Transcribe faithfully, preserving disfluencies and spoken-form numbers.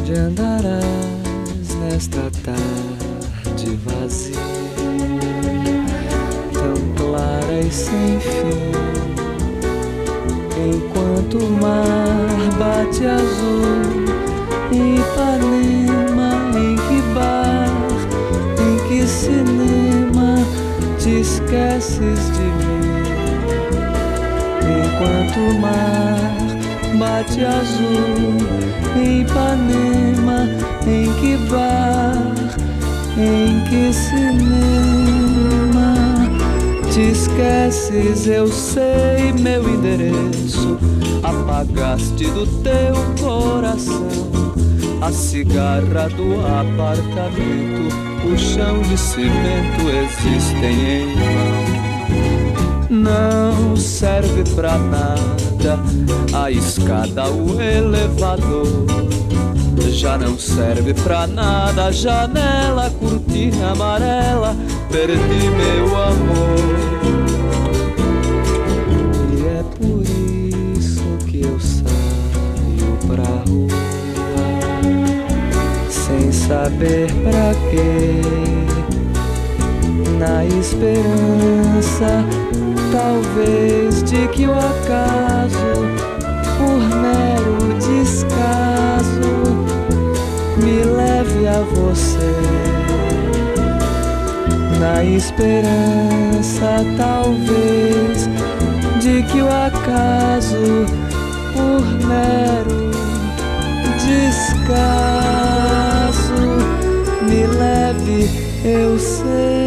onde andarás nesta tarde vazia, tão clara e sem fim, enquanto o mar bate azul em Ipanema, em que bar, em que cinema te esqueces de mim? Enquanto o mar bate azul em Ipanema, em que bar, em que cinema te esqueces? Eu sei meu endereço, apagaste do teu coração a cigarra do apartamento, o chão de cimento existem em vão. Não serve pra nada a escada, o elevador. Já não serve pra nada a janela, a cortina amarela. Perdi meu amor. E é por isso que eu saio pra rua, sem saber pra quê, na esperança talvez de que o acaso, por mero descaso, me leve a você. Na esperança talvez de que o acaso, por mero descaso, me leve, eu sei.